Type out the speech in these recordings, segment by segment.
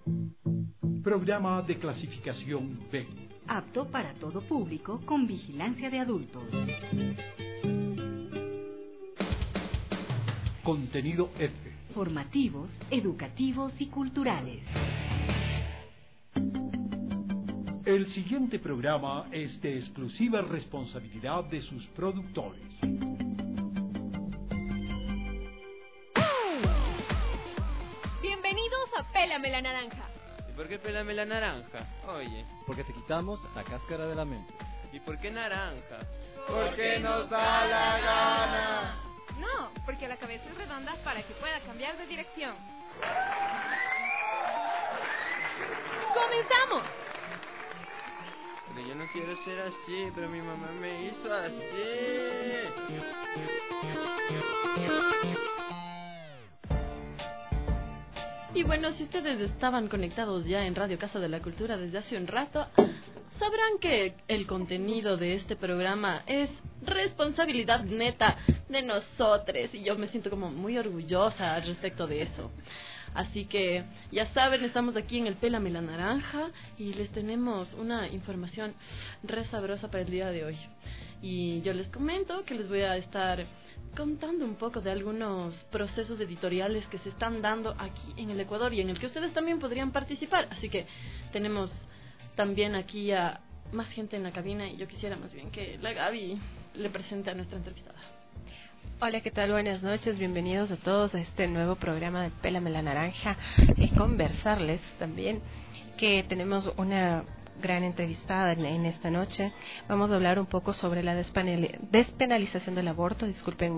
Programa de clasificación B. Apto para todo público con vigilancia de adultos. Contenido F. Formativos, educativos y culturales. El siguiente programa es de exclusiva responsabilidad de sus productores. Bienvenidos a Pélame la Naranja. ¿Y por qué pélame la naranja? Oye. Porque te quitamos la cáscara de la mente. ¿Y por qué naranja? Porque nos da la gana. No, porque la cabeza es redonda para que pueda cambiar de dirección. ¡Comenzamos! Pero yo no quiero ser así, pero mi mamá me hizo así. Y bueno, si ustedes estaban conectados ya en Radio Casa de la Cultura desde hace un rato, sabrán que el contenido de este programa es responsabilidad neta de nosotros y yo me siento como muy orgullosa al respecto de eso. Así que ya saben, estamos aquí en el Pélame la Naranja y les tenemos una información re sabrosa para el día de hoy. Y yo les comento que les voy a estar contando un poco de algunos procesos editoriales que se están dando aquí en el Ecuador y en el que ustedes también podrían participar. Así que tenemos también aquí a más gente en la cabina y yo quisiera más bien que la Gaby le presente a nuestra entrevistada. Hola, ¿qué tal? Buenas noches, bienvenidos a todos a este nuevo programa de Pélame la Naranja. Conversarles también que tenemos una gran entrevistada en esta noche. Vamos a hablar un poco sobre la despenalización del aborto. Disculpen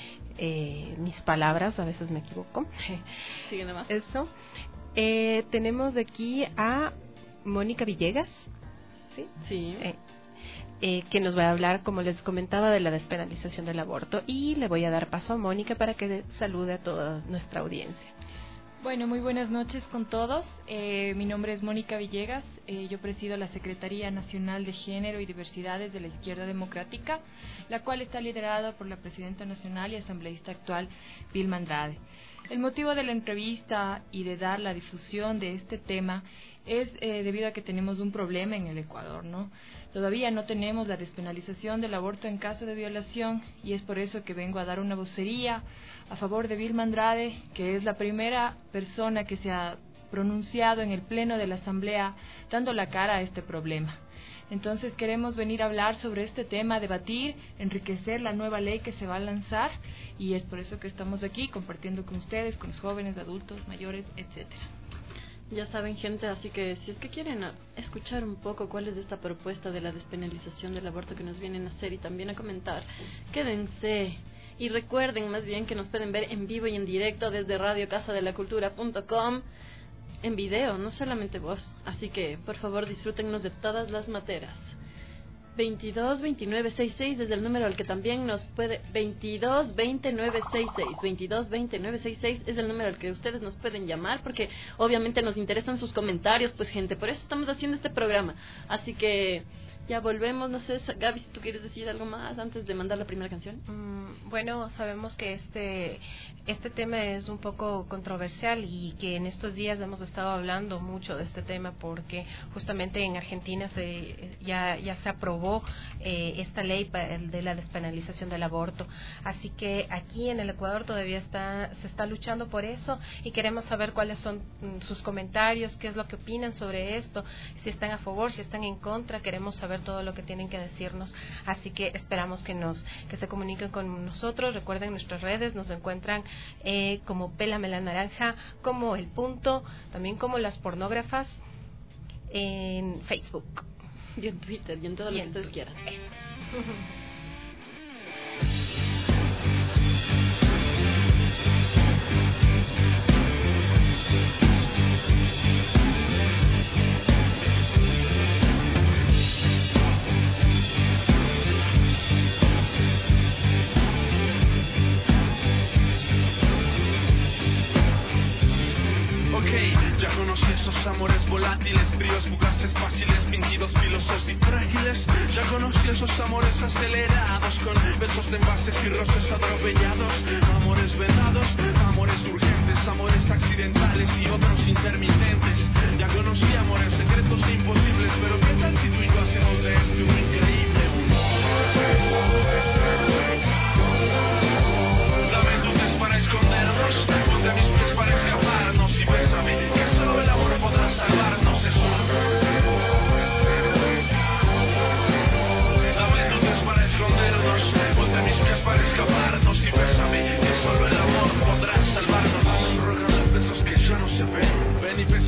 mis palabras, a veces me equivoco. Sigue nomás. Eso. Tenemos de aquí a Mónica Villegas, ¿sí? Sí. Que nos va a hablar, como les comentaba, de la despenalización del aborto. Y le voy a dar paso a Mónica para que salude a toda nuestra audiencia. Bueno, muy buenas noches con todos. Mi nombre es Mónica Villegas. Yo presido la Secretaría Nacional de Género y Diversidades de la Izquierda Democrática, la cual está liderada por la Presidenta Nacional y Asambleísta actual, Vilma Andrade. El motivo de la entrevista y de dar la difusión de este tema es debido a que tenemos un problema en el Ecuador, ¿no? Todavía no tenemos la despenalización del aborto en caso de violación y es por eso que vengo a dar una vocería a favor de Vilma Andrade, que es la primera persona que se ha pronunciado en el Pleno de la Asamblea dando la cara a este problema. Entonces queremos venir a hablar sobre este tema, debatir, enriquecer la nueva ley que se va a lanzar y es por eso que estamos aquí compartiendo con ustedes, con los jóvenes, adultos, mayores, etcétera. Ya saben, gente, así que si es que quieren escuchar un poco cuál es esta propuesta de la despenalización del aborto que nos vienen a hacer y también a comentar, quédense. Y recuerden más bien que nos pueden ver en vivo y en directo desde radiocasadelacultura.com en video, no solamente voz. Así que, por favor, disfrútennos de todas las materas. 22-29-66 es el número al que también nos puede... 22-29-66 22-29-66 es el número al que ustedes nos pueden llamar, porque obviamente nos interesan sus comentarios, pues gente, por eso estamos haciendo este programa. Así que ya volvemos, no sé, Gaby, si tú quieres decir algo más antes de mandar la primera canción. Bueno, sabemos que este tema es un poco controversial y que en estos días hemos estado hablando mucho de este tema porque justamente en Argentina ya se aprobó esta ley de la despenalización del aborto. Así que aquí en el Ecuador todavía se está luchando por eso y queremos saber cuáles son sus comentarios, qué es lo que opinan sobre esto, si están a favor, si están en contra. Queremos saber todo lo que tienen que decirnos, así que esperamos que se comuniquen con nosotros. Recuerden nuestras redes, nos encuentran como Pélame la Naranja, como El Punto, también como Las Pornógrafas en Facebook y en Twitter y en todo lo que ustedes quieran. Ya conocí esos amores volátiles, fríos, fugaces, fáciles, fingidos, filosos y frágiles. Ya conocí esos amores acelerados, con besos de envases y roces atropellados. Amores vedados, amores urgentes, amores accidentales y otros intermitentes.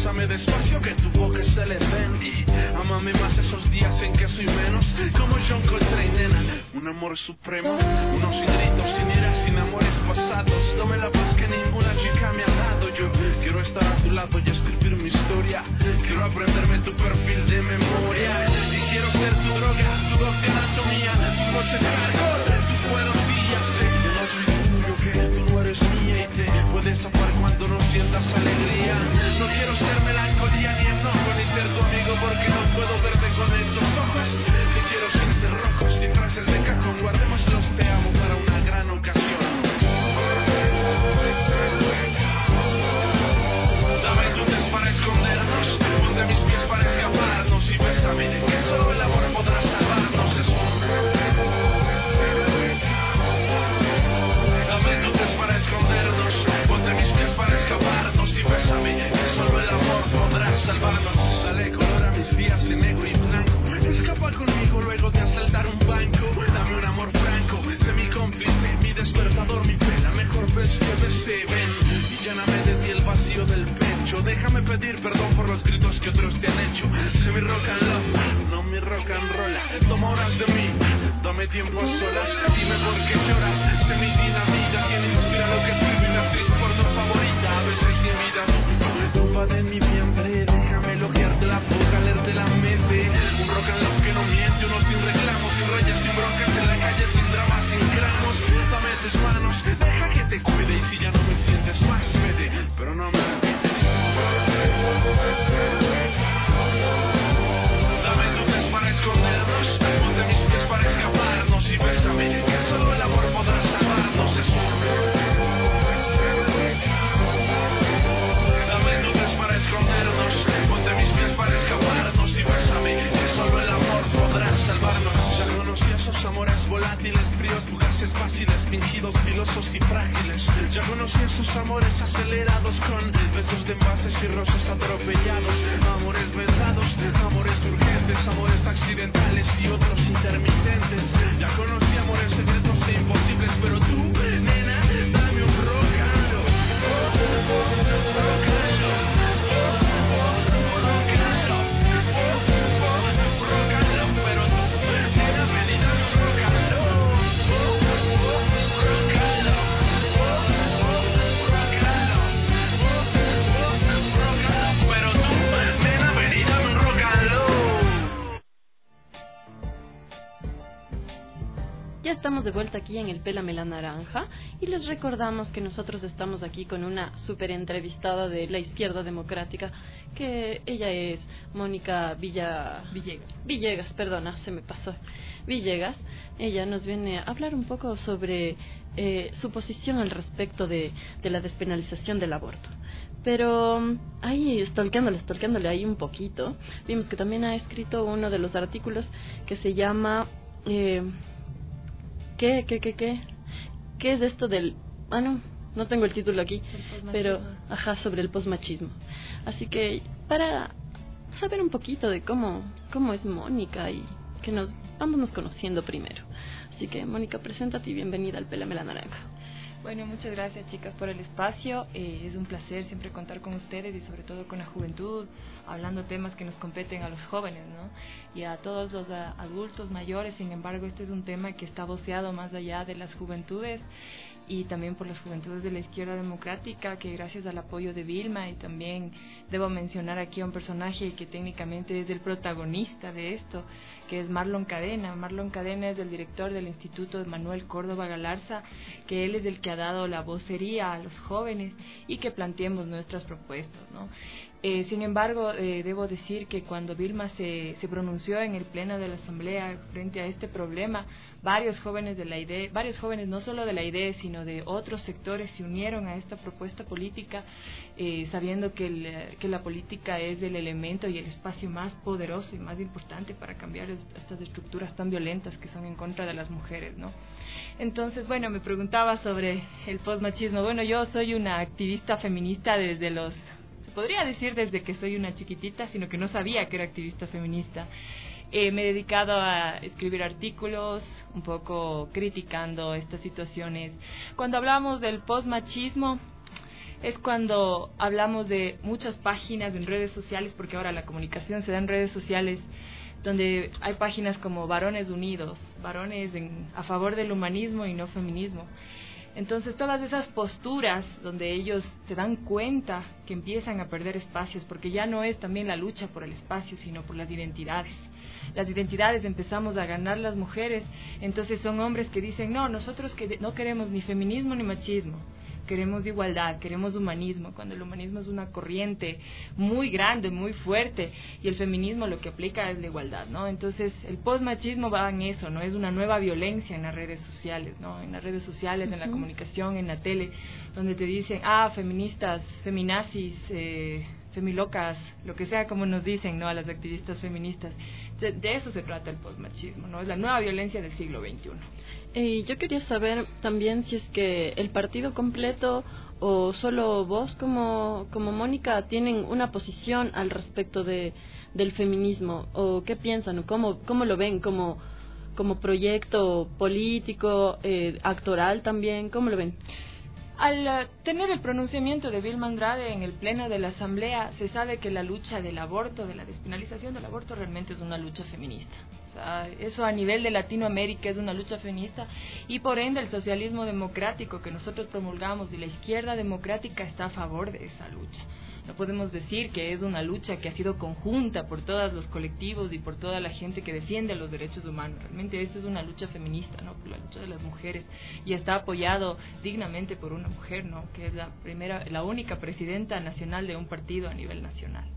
bésame despacio que tu boca se le ven. Y ámame más esos días en que soy menos, como John Coltrane, nena. Un amor supremo, uno sin gritos, sin iras, sin amores pasados. Dame la paz que ninguna chica me ha dado. Yo quiero estar a tu lado y escribir mi historia. Quiero aprenderme tu perfil de memoria. Y quiero ser tu droga, tu doble anatomía, tu noche hardcore, tus buenos días. Sé que no soy tuyo, que tú no eres mía y te puedes zafar cuando no sientas alegría. No quiero ser melancolía ni enojo, ni ser tu amigo porque no puedo verte con esos ojos. Te quiero sin ser rojos, sin frases de cajón. Guardemos los te amo para una gran ocasión. Dame luces para escondernos, ponte mis pies para escaparnos y bésame, que solo el amor podrá salvarnos. Es dame luces para escondernos, ponte mis pies para escaparnos y bésame, que solo el amor podrá salvarnos. Dale color a mis días en negro y blanco. Escapa conmigo luego de asaltar un banco. Dame un amor franco, sé mi cómplice, mi despertador, mi pena. Mejor ves que besé, ven y lléname de ti el vacío del pecho. Déjame pedir perdón por los gritos que otros te han hecho. Sé mi rock and roll, no mi rock and roll. Toma horas de mí, dame tiempo a solas. Dime por qué lloras, sé mi dinamita. Quien inspira lo que escribe mi actriz porno favorita. A veces mi vida tumba en mi vientre. Déjame elogiarte la boca, leerte la mente. Un rock and roll que no miente, uno sin reclamos, sin rayas, sin broncas en la calle, sin dramas, sin gramos. Dame tus manos, deja que te cuide. Y si ya no me sientes más, vete, pero no me olvides. Dame luces para escondernos, ponte mis pies para escaparnos y bésame, que solo el amor podrá salvarnos. Es dame luces para escondernos, ponte mis pies para escaparnos y bésame, que solo el amor podrá salvarnos. Ya conocí esos amores volátiles, fríos, fugaces, fáciles, fingidos, filosos y frágiles. Ya conocí esos amores acelerados con besos de envases y rosas atropellados. Amores besados, amores urgentes, amores accidentales y otros intermitentes. Ya conocí amores secretos e imposibles, pero tú, nena, dame un rock and roll. Rock and roll. Rock and roll. Rock and roll, pero tú, nena, ven y dame un rock and roll. Rock and roll. Rock and roll. Pero tú, nena, ven y dame un rock and roll. Ya estamos de vuelta aquí en el Pélame la Naranja y les recordamos que nosotros estamos aquí con una súper entrevistada de la Izquierda Democrática, que ella es Mónica Villegas, perdona, se me pasó. Villegas, ella nos viene a hablar un poco sobre su posición al respecto de la despenalización del aborto. Pero ahí, stalkeándole ahí un poquito, vimos que también ha escrito uno de los artículos que se llama... ¿Qué es esto del...? No tengo el título aquí, pero sobre el posmachismo. Así que para saber un poquito de cómo es Mónica y que vámonos conociendo primero. Así que Mónica, preséntate y bienvenida al Pélame la Naranja. Bueno, muchas gracias, chicas, por el espacio. Es un placer siempre contar con ustedes y sobre todo con la juventud, hablando temas que nos competen a los jóvenes, ¿no? Y a todos los adultos mayores. Sin embargo, este es un tema que está voceado más allá de las juventudes y también por las juventudes de la Izquierda Democrática, que gracias al apoyo de Vilma, y también debo mencionar aquí a un personaje que técnicamente es el protagonista de esto, que es Marlon Cadena. Marlon Cadena es el director del Instituto de Manuel Córdoba Galarza, que él es el que ha dado la vocería a los jóvenes y que planteemos nuestras propuestas, ¿no? Sin embargo, debo decir que cuando Vilma se pronunció en el pleno de la Asamblea frente a este problema, varios jóvenes no solo de la IDE, sino de otros sectores se unieron a esta propuesta política, sabiendo que la política es el elemento y el espacio más poderoso y más importante para cambiar estas estructuras tan violentas que son en contra de las mujeres, ¿no? Entonces, bueno, me preguntaba sobre el postmachismo. Bueno, yo soy una activista feminista podría decir desde que soy una chiquitita, sino que no sabía que era activista feminista. Me he dedicado a escribir artículos, un poco criticando estas situaciones. Cuando hablamos del postmachismo, es cuando hablamos de muchas páginas en redes sociales, porque ahora la comunicación se da en redes sociales, donde hay páginas como Varones Unidos, varones a favor del humanismo y no feminismo. Entonces, todas esas posturas donde ellos se dan cuenta que empiezan a perder espacios, porque ya no es también la lucha por el espacio, sino por las identidades. Las identidades empezamos a ganar las mujeres, entonces son hombres que dicen, no, nosotros no queremos ni feminismo ni machismo, queremos igualdad, queremos humanismo, cuando el humanismo es una corriente muy grande, muy fuerte, y el feminismo lo que aplica es la igualdad, ¿no? Entonces, el postmachismo va en eso, ¿no? Es una nueva violencia en las redes sociales, ¿no? En las redes sociales, en la comunicación, en la tele, donde te dicen, feministas, feminazis, femilocas, lo que sea como nos dicen, ¿no? A las activistas feministas. De eso se trata el postmachismo, ¿no? Es la nueva violencia del siglo XXI. Yo quería saber también si es que el partido completo o solo vos como Mónica tienen una posición al respecto del feminismo, o qué piensan, o cómo lo ven como proyecto político, actoral también, ¿cómo lo ven? Al tener el pronunciamiento de Vilma Andrade en el pleno de la Asamblea, se sabe que la lucha del aborto, de la despenalización del aborto, realmente es una lucha feminista. O sea, eso a nivel de Latinoamérica es una lucha feminista, y por ende el socialismo democrático que nosotros promulgamos y la izquierda democrática está a favor de esa lucha. No podemos decir que es una lucha que ha sido conjunta por todos los colectivos y por toda la gente que defiende los derechos humanos. Realmente esto es una lucha feminista, ¿no? Por la lucha de las mujeres, y está apoyado dignamente por una mujer, ¿no? Que es la única presidenta nacional de un partido a nivel nacional.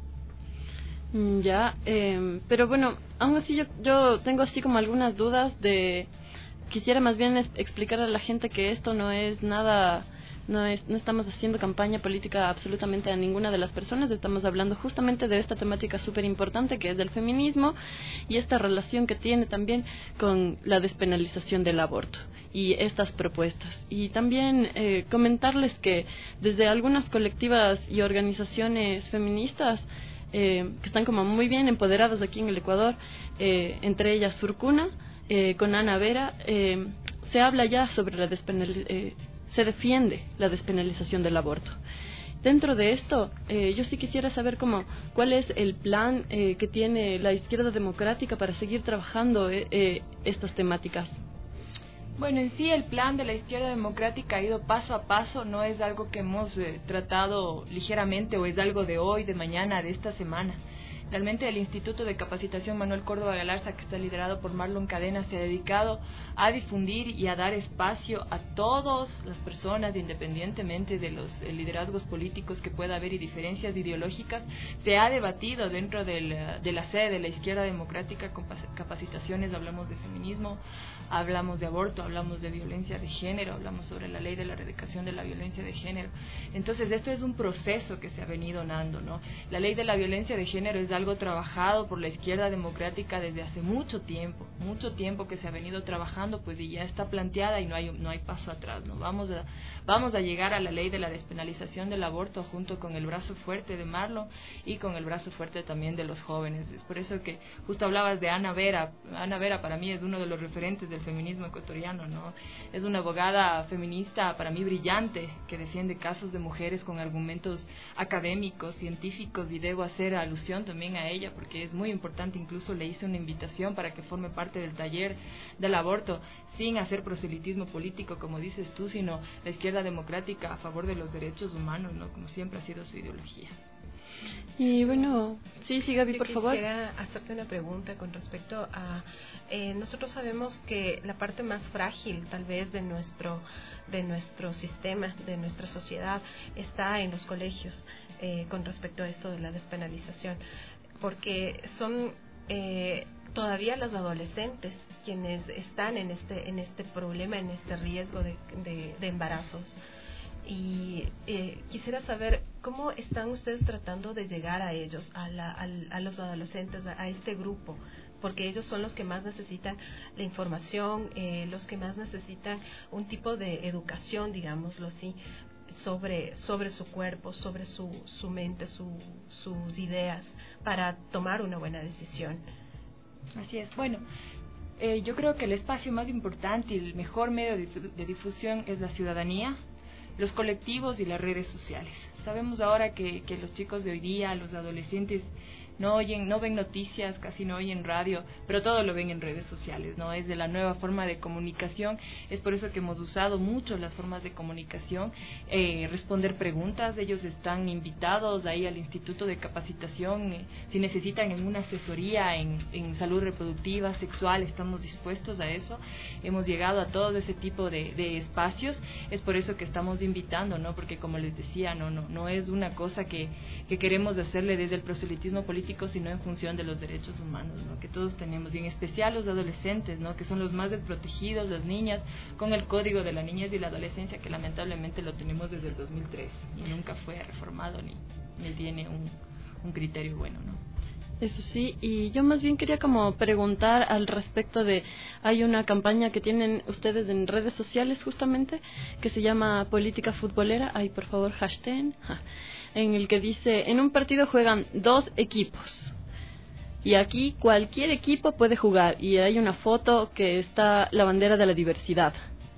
Pero bueno, aún así yo tengo así como algunas dudas quisiera más bien explicar a la gente que esto no es nada. No estamos haciendo campaña política absolutamente a ninguna de las personas, estamos hablando justamente de esta temática súper importante que es del feminismo y esta relación que tiene también con la despenalización del aborto y estas propuestas. Y también comentarles que desde algunas colectivas y organizaciones feministas que están como muy bien empoderadas aquí en el Ecuador, entre ellas Surcuna, con Ana Vera, se habla ya sobre la se defiende la despenalización del aborto. Dentro de esto, yo sí quisiera saber cuál es el plan que tiene la izquierda democrática para seguir trabajando estas temáticas. Bueno, en sí el plan de la izquierda democrática ha ido paso a paso, no es algo que hemos tratado ligeramente o es algo de hoy, de mañana, de esta semana. Realmente el Instituto de Capacitación Manuel Córdoba Galarza, que está liderado por Marlon Cadena, se ha dedicado a difundir y a dar espacio a todas las personas, independientemente de los liderazgos políticos que pueda haber y diferencias ideológicas. Se ha debatido dentro de la sede de la izquierda democrática con capacitaciones, hablamos de feminismo, hablamos de aborto, hablamos de violencia de género, hablamos sobre la ley de la erradicación de la violencia de género. Entonces esto es un proceso que se ha venido dando, ¿no? La ley de la violencia de género es algo trabajado por la izquierda democrática desde hace mucho tiempo que se ha venido trabajando, pues, y ya está planteada y no hay paso atrás, ¿no? Vamos a llegar a la ley de la despenalización del aborto junto con el brazo fuerte de Marlon y con el brazo fuerte también de los jóvenes. Es por eso que justo hablabas de Ana Vera. Ana Vera para mí es uno de los referentes del feminismo ecuatoriano, ¿no? Es una abogada feminista para mí brillante que defiende casos de mujeres con argumentos académicos, científicos, y debo hacer alusión también a ella porque es muy importante. Incluso le hice una invitación para que forme parte del taller del aborto, sin hacer proselitismo político, como dices tú, sino la izquierda democrática a favor de los derechos humanos, ¿no? Como siempre ha sido su ideología. Y bueno, sí, Gaby, por favor. Quisiera hacerte una pregunta con respecto a... nosotros sabemos que la parte más frágil, tal vez, de nuestro sistema, de nuestra sociedad, está en los colegios, con respecto a esto de la despenalización, porque son todavía las adolescentes quienes están en este problema, en este riesgo de embarazos. Y quisiera saber cómo están ustedes tratando de llegar a ellos, a los adolescentes, a este grupo, porque ellos son los que más necesitan la información, los que más necesitan un tipo de educación, digámoslo así, sobre su cuerpo, sobre su mente, sus ideas, para tomar una buena decisión. Así es. Bueno, yo creo que el espacio más importante y el mejor medio de difusión es la ciudadanía. los colectivos y las redes sociales. Sabemos ahora que los chicos de hoy día, los adolescentes, no ven noticias, casi no oyen radio, pero todo lo ven en redes sociales, ¿no? Es de la nueva forma de comunicación, es por eso que hemos usado mucho las formas de comunicación, responder preguntas, ellos están invitados ahí al Instituto de Capacitación, si necesitan en una asesoría en salud reproductiva, sexual, estamos dispuestos a eso, hemos llegado a todo ese tipo de espacios, es por eso que estamos invitando, ¿no? Porque como les decía, no es una cosa que queremos hacerle desde el proselitismo político, sino en función de los derechos humanos, ¿no? Que todos tenemos, y en especial los adolescentes, ¿no? Que son los más desprotegidos, las niñas, con el Código de la Niñez y la Adolescencia, que lamentablemente lo tenemos desde el 2003 y nunca fue reformado ni tiene un criterio bueno, ¿no? Eso sí, y yo más bien quería como preguntar al respecto de, hay una campaña que tienen ustedes en redes sociales justamente, que se llama Política Futbolera, ahí por favor hashtag, en el que dice, en un partido juegan 2 equipos, y aquí cualquier equipo puede jugar, y hay una foto que está la bandera de la diversidad.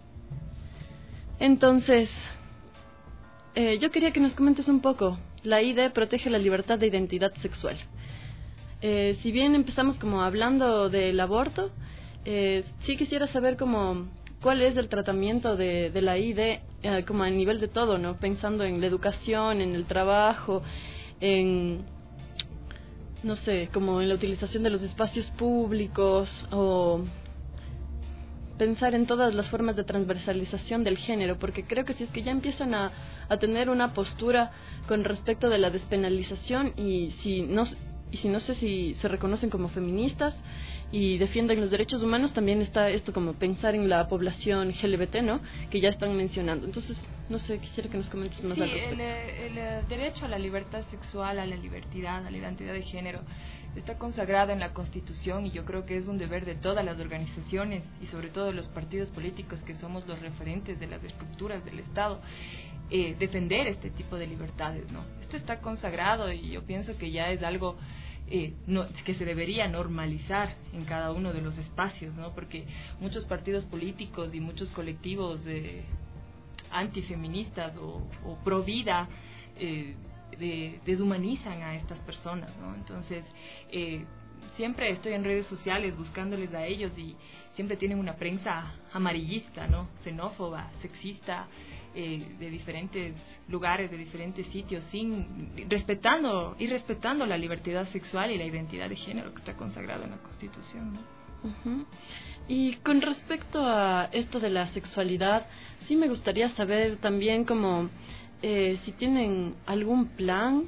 Entonces, yo quería que nos comentes un poco, la ID protege la libertad de identidad sexual. Si bien empezamos como hablando del aborto, sí quisiera saber como cuál es el tratamiento de la ID como a nivel de todo, ¿no? Pensando en la educación, en el trabajo, en, no sé, como en la utilización de los espacios públicos, o pensar en todas las formas de transversalización del género, porque creo que si es que ya empiezan a tener una postura con respecto de la despenalización y si no sé si se reconocen como feministas y defienden los derechos humanos, también está esto como pensar en la población LGBT, ¿no? Que ya están mencionando. Entonces, no sé, quisiera que nos comentes más al respecto. El derecho a la libertad sexual, a la libertad, a la identidad de género, está consagrado en la Constitución, y yo creo que es un deber de todas las organizaciones y sobre todo de los partidos políticos, que somos los referentes de las estructuras del Estado, defender este tipo de libertades, ¿no? Esto está consagrado y yo pienso que ya es algo que se debería normalizar en cada uno de los espacios, ¿no? Porque muchos partidos políticos y muchos colectivos antifeministas o pro vida deshumanizan a estas personas, ¿no? Entonces, siempre estoy en redes sociales buscándoles a ellos y siempre tienen una prensa amarillista, ¿no? Xenófoba, sexista, de diferentes lugares, de diferentes sitios, respetando la libertad sexual y la identidad de género que está consagrado en la Constitución, ¿no? Uh-huh. Y con respecto a esto de la sexualidad, sí me gustaría saber también como si tienen algún plan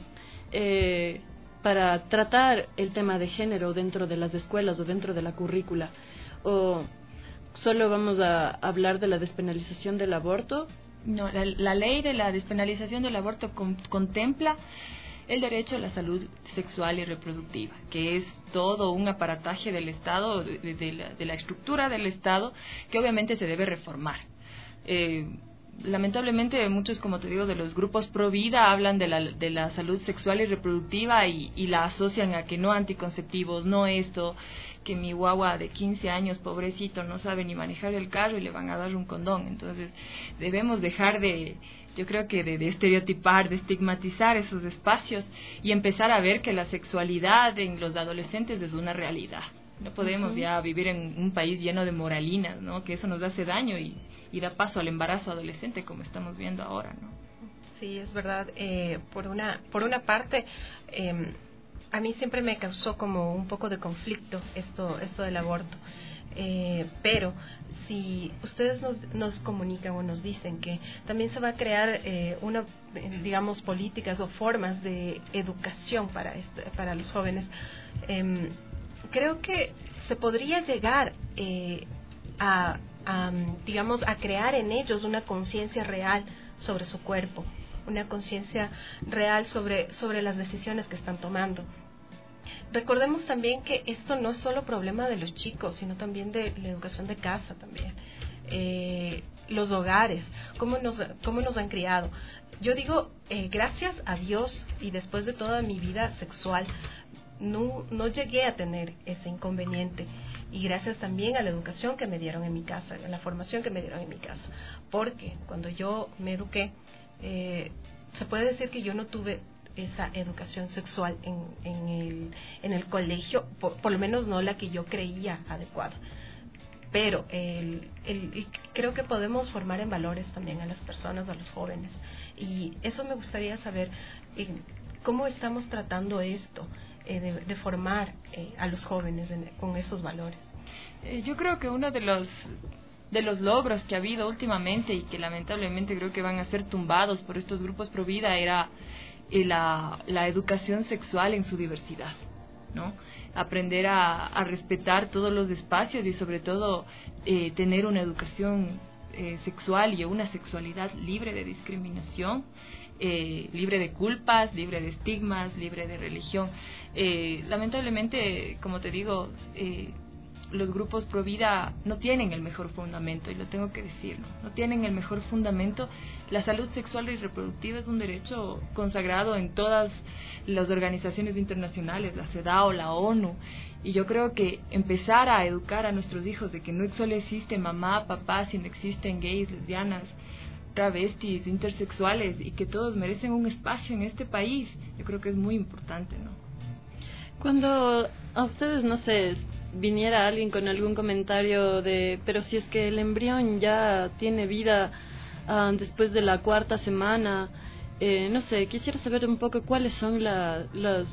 para tratar el tema de género dentro de las escuelas o dentro de la currícula, o solo vamos a hablar de la despenalización del aborto. No, la ley de la despenalización del aborto contempla el derecho a la salud sexual y reproductiva, que es todo un aparataje del Estado, de la estructura del Estado, que obviamente se debe reformar. Lamentablemente muchos, como te digo, de los grupos pro vida hablan de la salud sexual y reproductiva y la asocian a que no anticonceptivos, no esto, que mi guagua de 15 años, pobrecito, no sabe ni manejar el carro y le van a dar un condón. Entonces debemos dejar yo creo que de estereotipar, de estigmatizar esos espacios y empezar a ver que la sexualidad en los adolescentes es una realidad. No podemos ya vivir en un país lleno de moralinas, ¿no? Que eso nos hace daño y da paso al embarazo adolescente, como estamos viendo ahora, ¿no? Sí, es verdad. Por una parte, a mí siempre me causó como un poco de conflicto esto del aborto. Pero si ustedes nos comunican o nos dicen que también se va a crear digamos, políticas o formas de educación para los jóvenes, creo que se podría llegar digamos, a crear en ellos una conciencia real sobre su cuerpo, una conciencia real sobre las decisiones que están tomando. Recordemos también que esto no es solo problema de los chicos, sino también de la educación de casa también. Los hogares, cómo nos han criado. Yo digo, gracias a Dios y después de toda mi vida sexual, no llegué a tener ese inconveniente. y gracias también a la educación que me dieron en mi casa, a la formación que me dieron en mi casa, porque cuando yo me eduqué, se puede decir que yo no tuve esa educación sexual en el colegio, por lo menos no la que yo creía adecuada. Pero creo que podemos formar en valores también a las personas, a los jóvenes. Y eso me gustaría saber, cómo estamos tratando esto, de formar a los jóvenes con esos valores. Yo creo que uno de los logros que ha habido últimamente y que lamentablemente creo que van a ser tumbados por estos grupos pro vida era la educación sexual en su diversidad, ¿no? Aprender a respetar todos los espacios y sobre todo tener una educación sexual y una sexualidad libre de discriminación, libre de culpas, libre de estigmas, libre de religión. Lamentablemente, como te digo, los grupos pro vida no tienen el mejor fundamento, y lo tengo que decir, no tienen el mejor fundamento. La salud sexual y reproductiva es un derecho consagrado en todas las organizaciones internacionales, la CEDAW, la ONU, y yo creo que empezar a educar a nuestros hijos de que no solo existe mamá, papá, sino existen gays, lesbianas, travestis, intersexuales, y que todos merecen un espacio en este país, yo creo que es muy importante, ¿no? Cuando a ustedes, no sé, viniera alguien con algún comentario pero si es que el embrión ya tiene vida después de la 4ª semana, no sé, quisiera saber un poco cuáles son los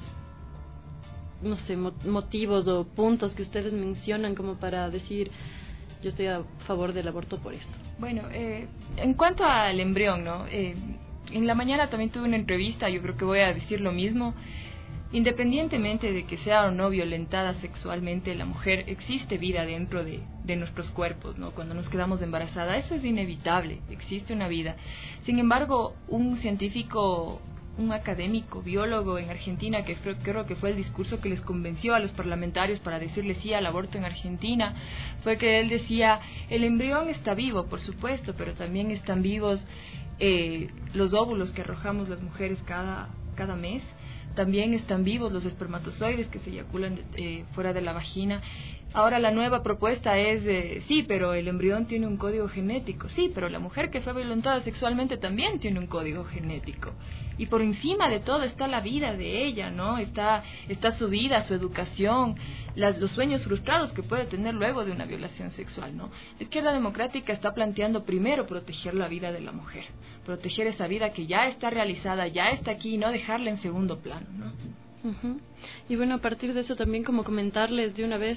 no sé, motivos o puntos que ustedes mencionan como para decir yo estoy a favor del aborto por esto. Bueno, en cuanto al embrión, ¿no? En la mañana también tuve una entrevista, yo creo que voy a decir lo mismo. Independientemente de que sea o no violentada sexualmente la mujer, existe vida dentro de nuestros cuerpos, ¿no? Cuando nos quedamos embarazadas, eso es inevitable, existe una vida. Sin embargo, un científico, un académico, biólogo en Argentina, que creo que fue el discurso que les convenció a los parlamentarios para decirle sí al aborto en Argentina, fue que él decía, el embrión está vivo, por supuesto, pero también están vivos los óvulos que arrojamos las mujeres cada mes. También están vivos los espermatozoides que se eyaculan fuera de la vagina. Ahora la nueva propuesta es sí, pero el embrión tiene un código genético. Sí, pero la mujer que fue violentada sexualmente también tiene un código genético. Y por encima de todo está la vida de ella, ¿no? Está su vida, su educación, los sueños frustrados que puede tener luego de una violación sexual, ¿no? La izquierda democrática está planteando primero proteger la vida de la mujer, proteger esa vida que ya está realizada, ya está aquí, y no dejarla en segundo plano, ¿no? Uh-huh. Y bueno, a partir de eso también como comentarles de una vez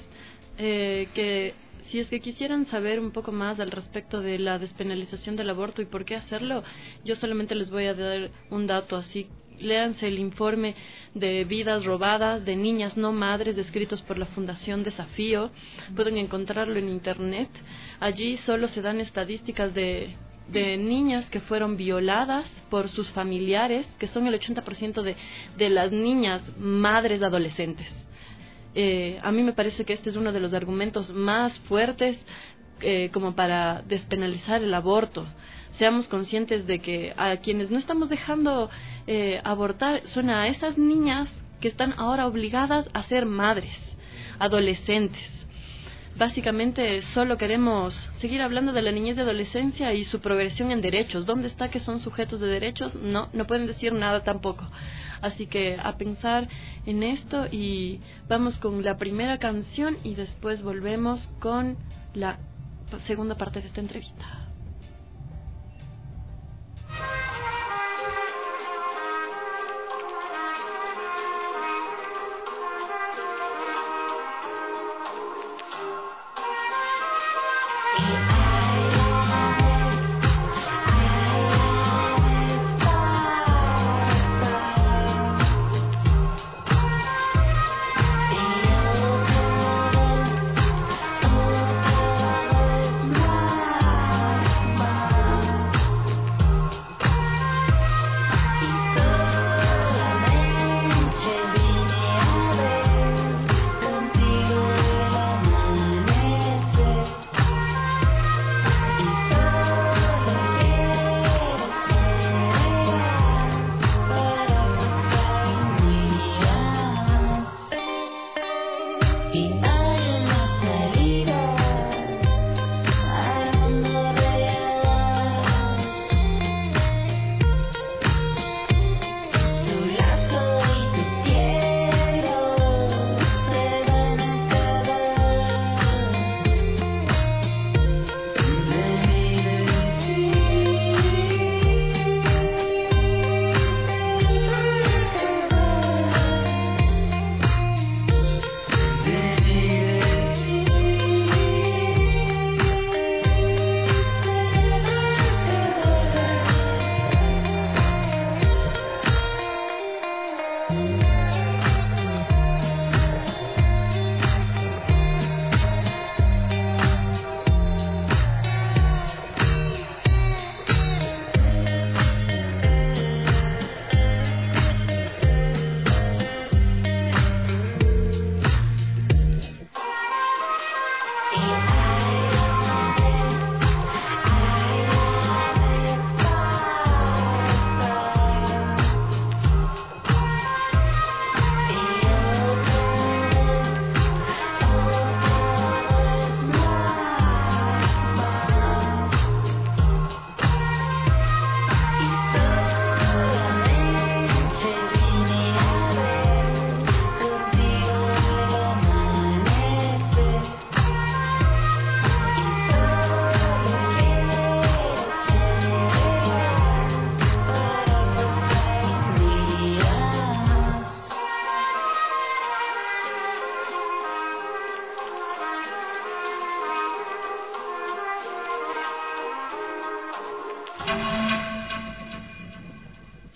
que si es que quisieran saber un poco más al respecto de la despenalización del aborto y por qué hacerlo, yo solamente les voy a dar un dato así. Léanse el informe de vidas robadas de niñas no madres descritos por la Fundación Desafío. Pueden encontrarlo en internet. Allí solo se dan estadísticas de niñas que fueron violadas por sus familiares, que son el 80% de las niñas madres adolescentes. A mí me parece que este es uno de los argumentos más fuertes como para despenalizar el aborto. Seamos conscientes de que a quienes no estamos dejando abortar son a esas niñas que están ahora obligadas a ser madres, adolescentes. Básicamente solo queremos seguir hablando de la niñez y adolescencia y su progresión en derechos. ¿Dónde está que son sujetos de derechos? No pueden decir nada tampoco. Así que a pensar en esto, y vamos con la primera canción y después volvemos con la segunda parte de esta entrevista.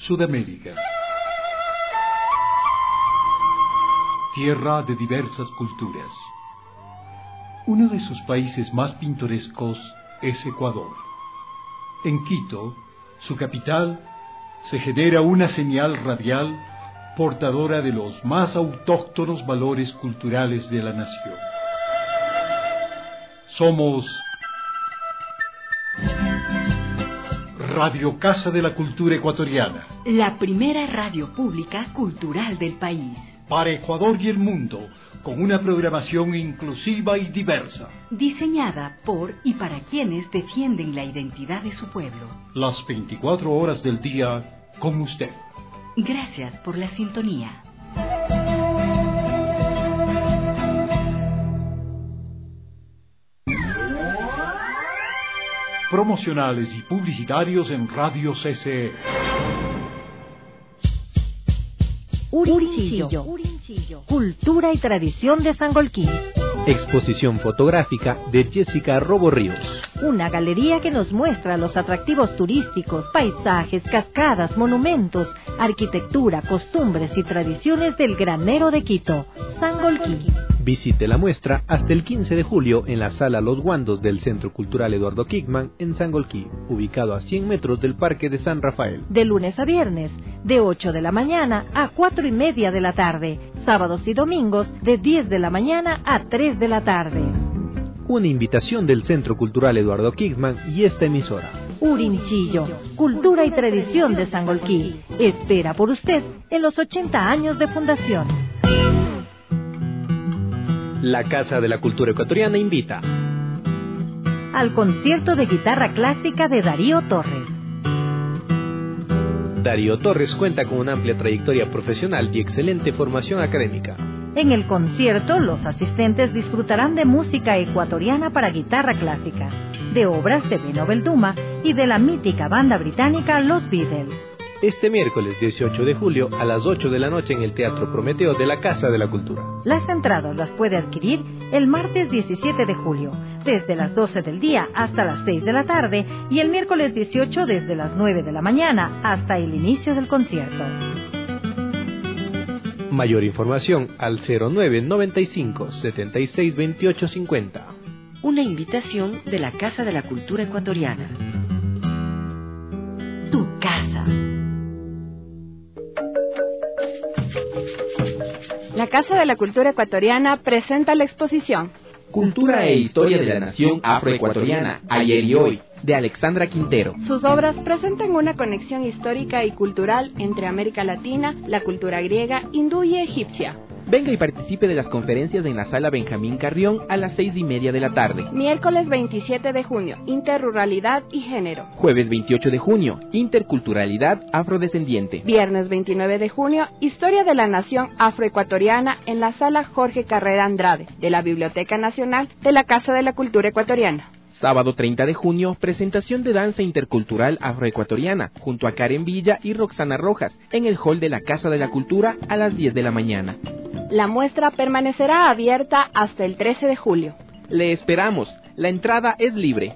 Sudamérica. Tierra de diversas culturas. Uno de sus países más pintorescos es Ecuador. En Quito, su capital, se genera una señal radial portadora de los más autóctonos valores culturales de la nación. Somos Radio Casa de la Cultura Ecuatoriana, la primera radio pública cultural del país. Para Ecuador y el mundo, con una programación inclusiva y diversa. Diseñada por y para quienes defienden la identidad de su pueblo. Las 24 horas del día con usted. Gracias por la sintonía. Promocionales y publicitarios en Radio CCE. Urinchillo. Cultura y tradición de Sangolquí. Exposición fotográfica de Jessica Robo Ríos. Una galería que nos muestra los atractivos turísticos, paisajes, cascadas, monumentos, arquitectura, costumbres y tradiciones del granero de Quito, Sangolquí. Visite la muestra hasta el 15 de julio en la Sala Los Guandos del Centro Cultural Eduardo Kickman en Sangolquí, ubicado a 100 metros del Parque de San Rafael. De lunes a viernes, de 8 de la mañana a 4:30 de la tarde. Sábados y domingos, de 10 de la mañana a 3 de la tarde. Una invitación del Centro Cultural Eduardo Kickman y esta emisora. Urinchillo, cultura y tradición de Sangolquí. Espera por usted en los 80 años de fundación. La Casa de la Cultura Ecuatoriana invita al concierto de guitarra clásica de Darío Torres. Darío Torres cuenta con una amplia trayectoria profesional y excelente formación académica. En el concierto, los asistentes disfrutarán de música ecuatoriana para guitarra clásica, de obras de Beno Belduma y de la mítica banda británica Los Beatles. Este miércoles 18 de julio a las 8 de la noche en el Teatro Prometeo de la Casa de la Cultura. Las entradas las puede adquirir el martes 17 de julio, desde las 12 del día hasta las 6 de la tarde, y el miércoles 18 desde las 9 de la mañana hasta el inicio del concierto. Mayor información al 0995 76 28 50. Una invitación de la Casa de la Cultura Ecuatoriana. Tu casa. La Casa de la Cultura Ecuatoriana presenta la exposición Cultura e Historia de la Nación Afroecuatoriana, ayer y hoy, de Alexandra Quintero. Sus obras presentan una conexión histórica y cultural entre América Latina, la cultura griega, hindú y egipcia. Venga y participe de las conferencias en la Sala Benjamín Carrión a las 6:30 de la tarde. Miércoles 27 de junio, Interruralidad y Género. Jueves 28 de junio, Interculturalidad Afrodescendiente. Viernes 29 de junio, Historia de la Nación Afroecuatoriana en la Sala Jorge Carrera Andrade, de la Biblioteca Nacional de la Casa de la Cultura Ecuatoriana. Sábado 30 de junio, presentación de danza intercultural afroecuatoriana, junto a Karen Villa y Roxana Rojas, en el hall de la Casa de la Cultura a las 10 de la mañana. La muestra permanecerá abierta hasta el 13 de julio. Le esperamos. La entrada es libre.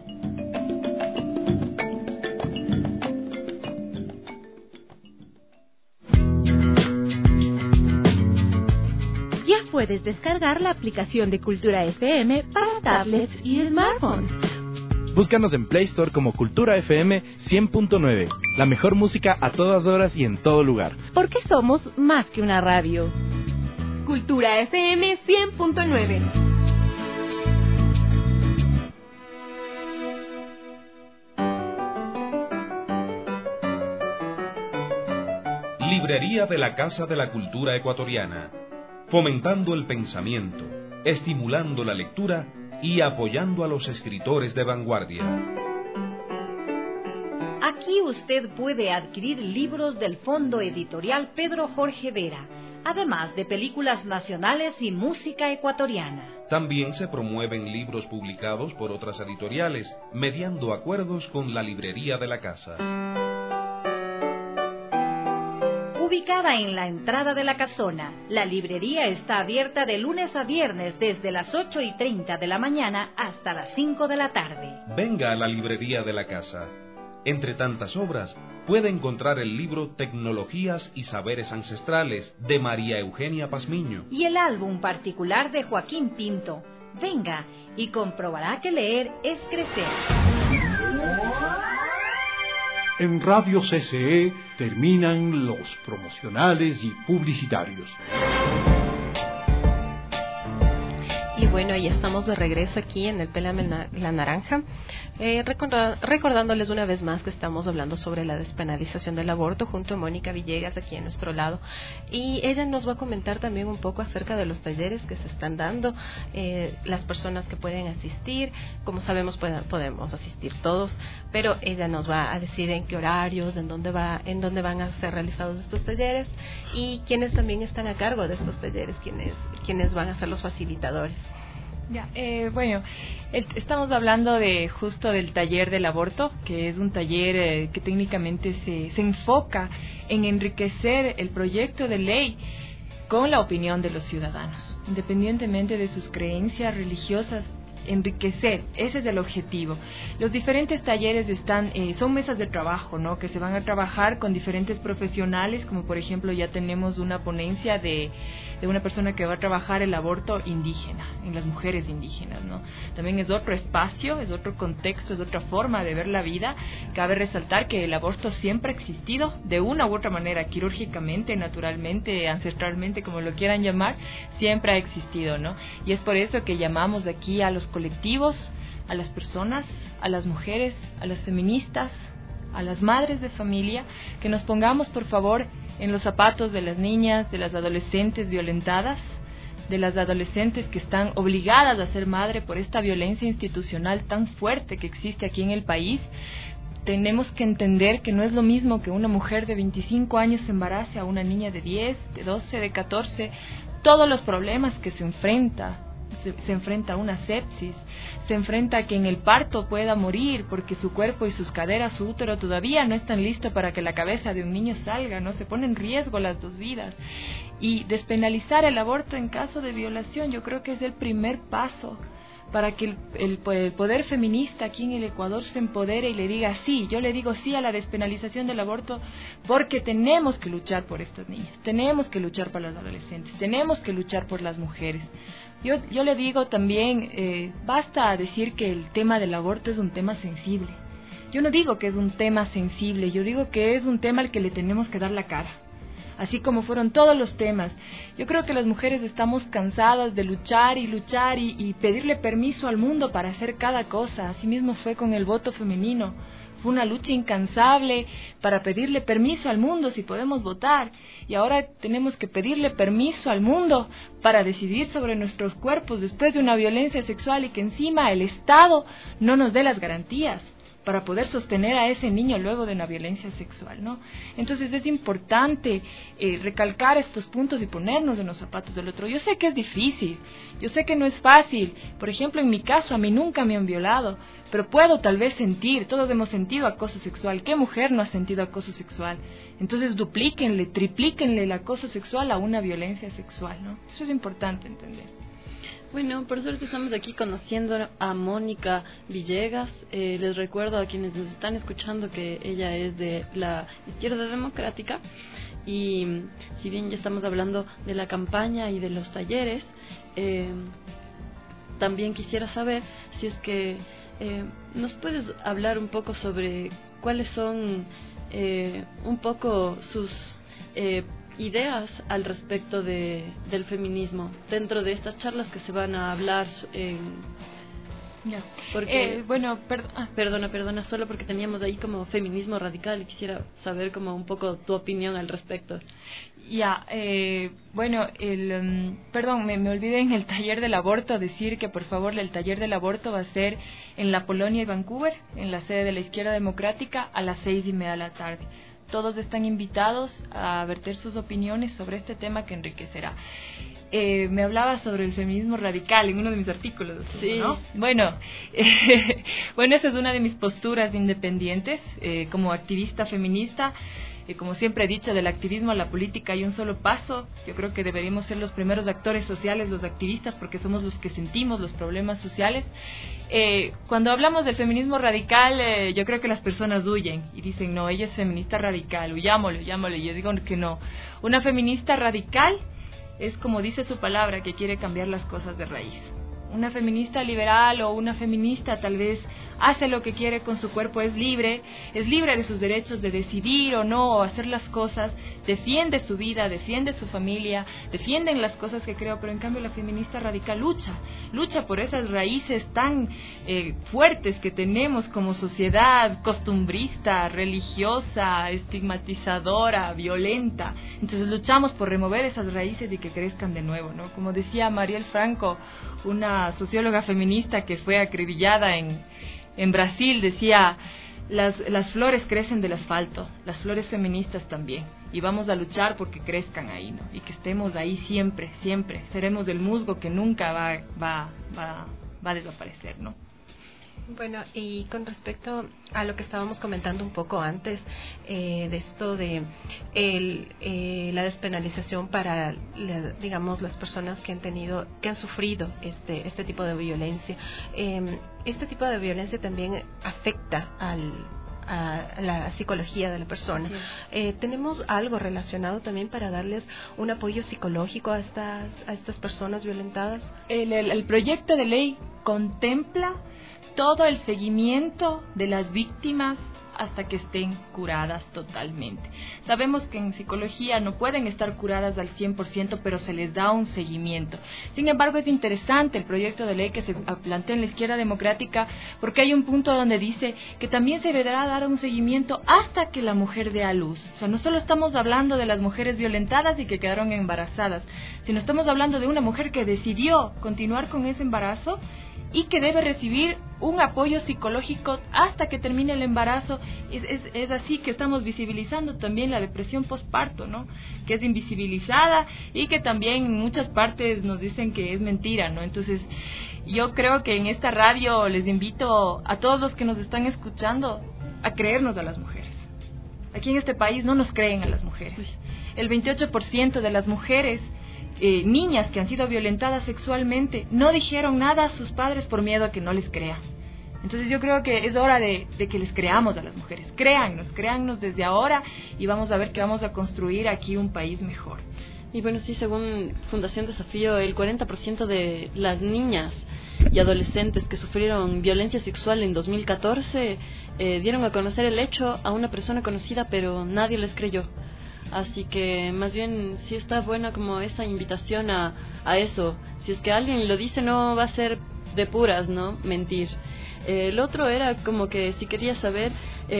Ya puedes descargar la aplicación de Cultura FM para tablets y smartphones. Búscanos en Play Store como Cultura FM 100.9. La mejor música a todas horas y en todo lugar. Porque somos más que una radio. Cultura FM 100.9. Librería de la Casa de la Cultura Ecuatoriana, fomentando el pensamiento, estimulando la lectura y apoyando a los escritores de vanguardia. Aquí usted puede adquirir libros del Fondo Editorial Pedro Jorge Vera, además de películas nacionales y música ecuatoriana. También se promueven libros publicados por otras editoriales, mediando acuerdos con la librería de la casa. Ubicada en la entrada de la casona, la librería está abierta de lunes a viernes desde las 8:30 de la mañana hasta las 5 de la tarde. Venga a la librería de la casa. Entre tantas obras, puede encontrar el libro Tecnologías y Saberes Ancestrales de María Eugenia Pazmiño y el álbum particular de Joaquín Pinto. Venga y comprobará que leer es crecer. En Radio CCE terminan los promocionales y publicitarios. Y bueno, ya estamos de regreso aquí en el Pélame la Naranja, recordándoles una vez más que estamos hablando sobre la despenalización del aborto junto a Mónica Villegas aquí a nuestro lado, y ella nos va a comentar también un poco acerca de los talleres que se están dando, las personas que pueden asistir. Como sabemos podemos asistir todos, pero ella nos va a decir en qué horarios, en dónde van a ser realizados estos talleres y quiénes también están a cargo de estos talleres, quiénes van a ser los facilitadores. Ya, bueno, estamos hablando justo del taller del aborto, que es un taller que técnicamente se enfoca en enriquecer el proyecto de ley con la opinión de los ciudadanos, independientemente de sus creencias religiosas. Enriquecer, ese es el objetivo. Los diferentes talleres son mesas de trabajo, ¿no? Que se van a trabajar con diferentes profesionales, como por ejemplo ya tenemos una ponencia de una persona que va a trabajar el aborto indígena, en las mujeres indígenas, ¿no? También es otro espacio, es otro contexto, es otra forma de ver la vida. Cabe resaltar que el aborto siempre ha existido, de una u otra manera, quirúrgicamente, naturalmente, ancestralmente, como lo quieran llamar, siempre ha existido, ¿no? Y es por eso que llamamos aquí a los colectivos, a las personas, a las mujeres, a las feministas, a las madres de familia, que nos pongamos por favor en los zapatos de las niñas, de las adolescentes violentadas, de las adolescentes que están obligadas a ser madre por esta violencia institucional tan fuerte que existe aquí en el país. Tenemos que entender que no es lo mismo que una mujer de 25 años se embarace a una niña de 10, de 12, de 14, todos los problemas que se enfrenta a una sepsis, se enfrenta a que en el parto pueda morir porque su cuerpo y sus caderas, su útero todavía no están listos para que la cabeza de un niño salga, no se pone en riesgo las dos vidas. Y despenalizar el aborto en caso de violación, yo creo que es el primer paso para que el poder feminista aquí en el Ecuador se empodere y le diga sí. Yo le digo sí a la despenalización del aborto porque tenemos que luchar por estas niñas, tenemos que luchar por las adolescentes, tenemos que luchar por las mujeres. Yo le digo también, basta decir que el tema del aborto es un tema sensible. Yo no digo que es un tema sensible, yo digo que es un tema al que le tenemos que dar la cara. Así como fueron todos los temas. Yo creo que las mujeres estamos cansadas de luchar y pedirle permiso al mundo para hacer cada cosa. Así mismo fue con el voto femenino. Fue una lucha incansable para pedirle permiso al mundo si podemos votar. Y ahora tenemos que pedirle permiso al mundo para decidir sobre nuestros cuerpos después de una violencia sexual y que encima el Estado no nos dé las garantías para poder sostener a ese niño luego de una violencia sexual, ¿no? Entonces es importante recalcar estos puntos y ponernos en los zapatos del otro. Yo sé que es difícil, yo sé que no es fácil. Por ejemplo, en mi caso, a mí nunca me han violado, pero puedo tal vez sentir, todos hemos sentido acoso sexual. ¿Qué mujer no ha sentido acoso sexual? Entonces duplíquenle, triplíquenle el acoso sexual a una violencia sexual, ¿no? Eso es importante entender. Bueno, por suerte estamos aquí conociendo a Mónica Villegas. Les recuerdo a quienes nos están escuchando que ella es de la Izquierda Democrática y si bien ya estamos hablando de la campaña y de los talleres, también quisiera saber si es que nos puedes hablar un poco sobre cuáles son un poco sus ideas al respecto del feminismo dentro de estas charlas que se van a hablar porque perdona, solo porque teníamos ahí como feminismo radical y quisiera saber como un poco tu opinión al respecto. Me olvidé en el taller del aborto decir que por favor el taller del aborto va a ser en la Polonia y Vancouver, en la sede de la Izquierda Democrática, a las 6:30 de la tarde. Todos están invitados a verter sus opiniones sobre este tema que enriquecerá. me hablaba sobre el feminismo radical en uno de mis artículos, sí, ¿no? Bueno, esa es una de mis posturas independientes como activista feminista. Como siempre he dicho, del activismo a la política hay un solo paso. Yo creo que deberíamos ser los primeros actores sociales, los activistas, porque somos los que sentimos los problemas sociales. Cuando hablamos del feminismo radical, yo creo que las personas huyen y dicen, no, ella es feminista radical, huyámosle. Y yo digo que no. Una feminista radical es, como dice su palabra, que quiere cambiar las cosas de raíz. Una feminista liberal o una feminista tal vez hace lo que quiere con su cuerpo, es libre de sus derechos de decidir o no, o hacer las cosas, defiende su vida, defiende su familia, defienden las cosas que creo, pero en cambio la feminista radical lucha por esas raíces tan fuertes que tenemos como sociedad, costumbrista, religiosa, estigmatizadora, violenta. Entonces luchamos por remover esas raíces y que crezcan de nuevo, ¿no? Como decía Marielle Franco, una socióloga feminista que fue acribillada en Brasil, decía, las flores crecen del asfalto, las flores feministas también, y vamos a luchar porque crezcan ahí, ¿no? Y que estemos ahí siempre, seremos el musgo que nunca va a desaparecer, ¿no? Bueno, y con respecto a lo que estábamos comentando un poco antes, de esto de la despenalización para, digamos, las personas que han sufrido este tipo de violencia. Este tipo de violencia también afecta a la psicología de la persona. ¿Tenemos algo relacionado también para darles un apoyo psicológico a estas personas violentadas? El proyecto de ley contempla todo el seguimiento de las víctimas hasta que estén curadas totalmente. Sabemos que en psicología no pueden estar curadas al 100%, pero se les da un seguimiento. Sin embargo, es interesante el proyecto de ley que se plantea en la izquierda democrática, porque hay un punto donde dice que también se deberá dar un seguimiento hasta que la mujer dé a luz. O sea, no solo estamos hablando de las mujeres violentadas y que quedaron embarazadas, sino estamos hablando de una mujer que decidió continuar con ese embarazo y que debe recibir un apoyo psicológico hasta que termine el embarazo. Es así que estamos visibilizando también la depresión postparto, ¿no? Que es invisibilizada y que también en muchas partes nos dicen que es mentira, ¿no? Entonces, yo creo que en esta radio les invito a todos los que nos están escuchando a creernos a las mujeres. Aquí en este país no nos creen a las mujeres. El 28% de las mujeres niñas que han sido violentadas sexualmente no dijeron nada a sus padres por miedo a que no les crean. Entonces yo creo que es hora de que les creamos a las mujeres. Créannos desde ahora y vamos a ver que vamos a construir aquí un país mejor. Y bueno, sí, según Fundación Desafío, el 40% de las niñas y adolescentes que sufrieron violencia sexual en 2014 dieron a conocer el hecho a una persona conocida, pero nadie les creyó. Así que más bien sí está buena como esa invitación a eso. Si es que alguien lo dice, no va a ser de puras, ¿no? Mentir. El otro era como que si quería saber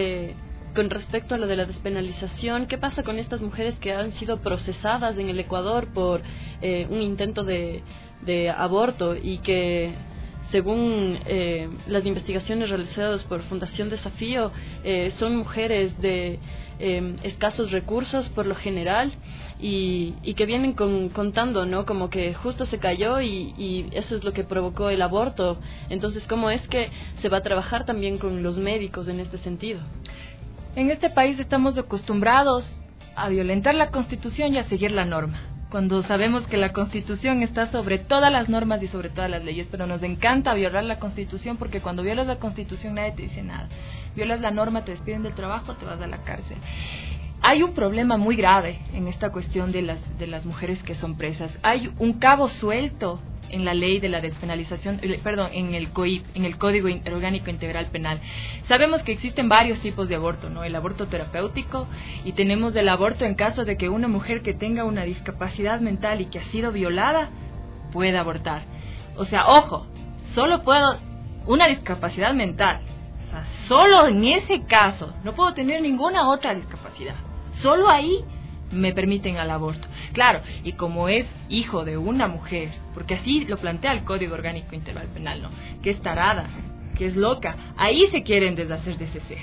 con respecto a lo de la despenalización, ¿qué pasa con estas mujeres que han sido procesadas en el Ecuador por un intento de aborto y que según las investigaciones realizadas por Fundación Desafío, son mujeres de escasos recursos por lo general y que vienen contando, ¿no? Como que justo se cayó y eso es lo que provocó el aborto. Entonces, ¿cómo es que se va a trabajar también con los médicos en este sentido? En este país estamos acostumbrados a violentar la Constitución y a seguir la norma, cuando sabemos que la Constitución está sobre todas las normas y sobre todas las leyes, pero nos encanta violar la Constitución porque cuando violas la Constitución nadie te dice nada. Violas la norma, te despiden del trabajo, te vas a la cárcel. Hay un problema muy grave en esta cuestión de las mujeres que son presas. Hay un cabo suelto en la ley de la despenalización, en el COIP, en el Código Orgánico Integral Penal. Sabemos que existen varios tipos de aborto, ¿no? El aborto terapéutico y tenemos el aborto en caso de que una mujer que tenga una discapacidad mental y que ha sido violada pueda abortar. O sea, ojo, solo puedo una discapacidad mental. O sea, solo en ese caso, no puedo tener ninguna otra discapacidad. Solo ahí me permiten al aborto. Claro, y como es hijo de una mujer, porque así lo plantea el Código Orgánico Integral Penal, ¿no? Que es tarada, que es loca, ahí se quieren deshacer de ese ser.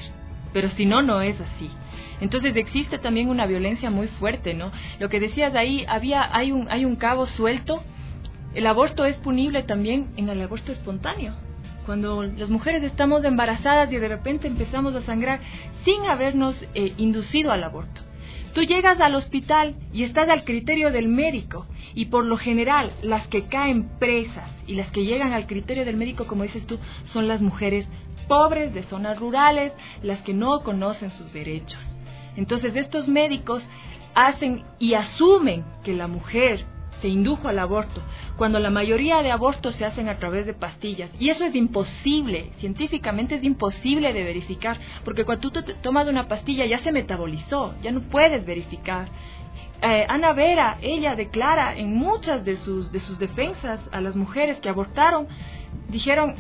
pero si no, no es así. Entonces existe también una violencia muy fuerte, ¿no? Lo que decías ahí, hay un cabo suelto. El aborto es punible también en el aborto espontáneo. Cuando las mujeres estamos embarazadas y de repente empezamos a sangrar sin habernos inducido al aborto. Tú llegas al hospital y estás al criterio del médico, y por lo general las que caen presas y las que llegan al criterio del médico, como dices tú, son las mujeres pobres de zonas rurales, las que no conocen sus derechos. Entonces estos médicos hacen y asumen que la mujer se indujo al aborto, cuando la mayoría de abortos se hacen a través de pastillas, y eso es imposible, científicamente es imposible de verificar, porque cuando tú tomas una pastilla ya se metabolizó, ya no puedes verificar. Ana Vera, ella declara en muchas de sus defensas a las mujeres que abortaron, dijeron: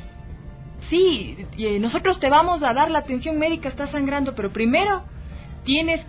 sí, nosotros te vamos a dar la atención médica, estás sangrando, pero primero tienes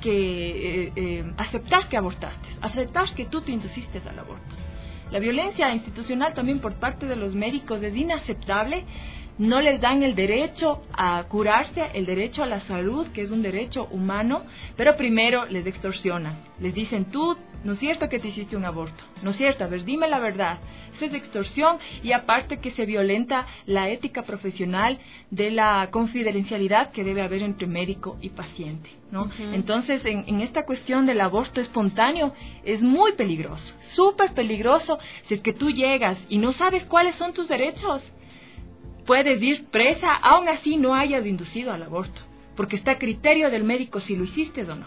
que aceptar que abortaste, aceptar que tú te induciste al aborto. La violencia institucional también por parte de los médicos es inaceptable. No les dan el derecho a curarse, el derecho a la salud, que es un derecho humano, pero primero les extorsionan. Les dicen: tú, no es cierto que te hiciste un aborto, no es cierto, a ver, dime la verdad. Eso es extorsión, y aparte que se violenta la ética profesional de la confidencialidad que debe haber entre médico y paciente, ¿no? Uh-huh. Entonces, en esta cuestión del aborto espontáneo es muy peligroso, súper peligroso. Si es que tú llegas y no sabes cuáles son tus derechos, puedes ir presa, aún así no hayas inducido al aborto, porque está a criterio del médico si lo hiciste o no.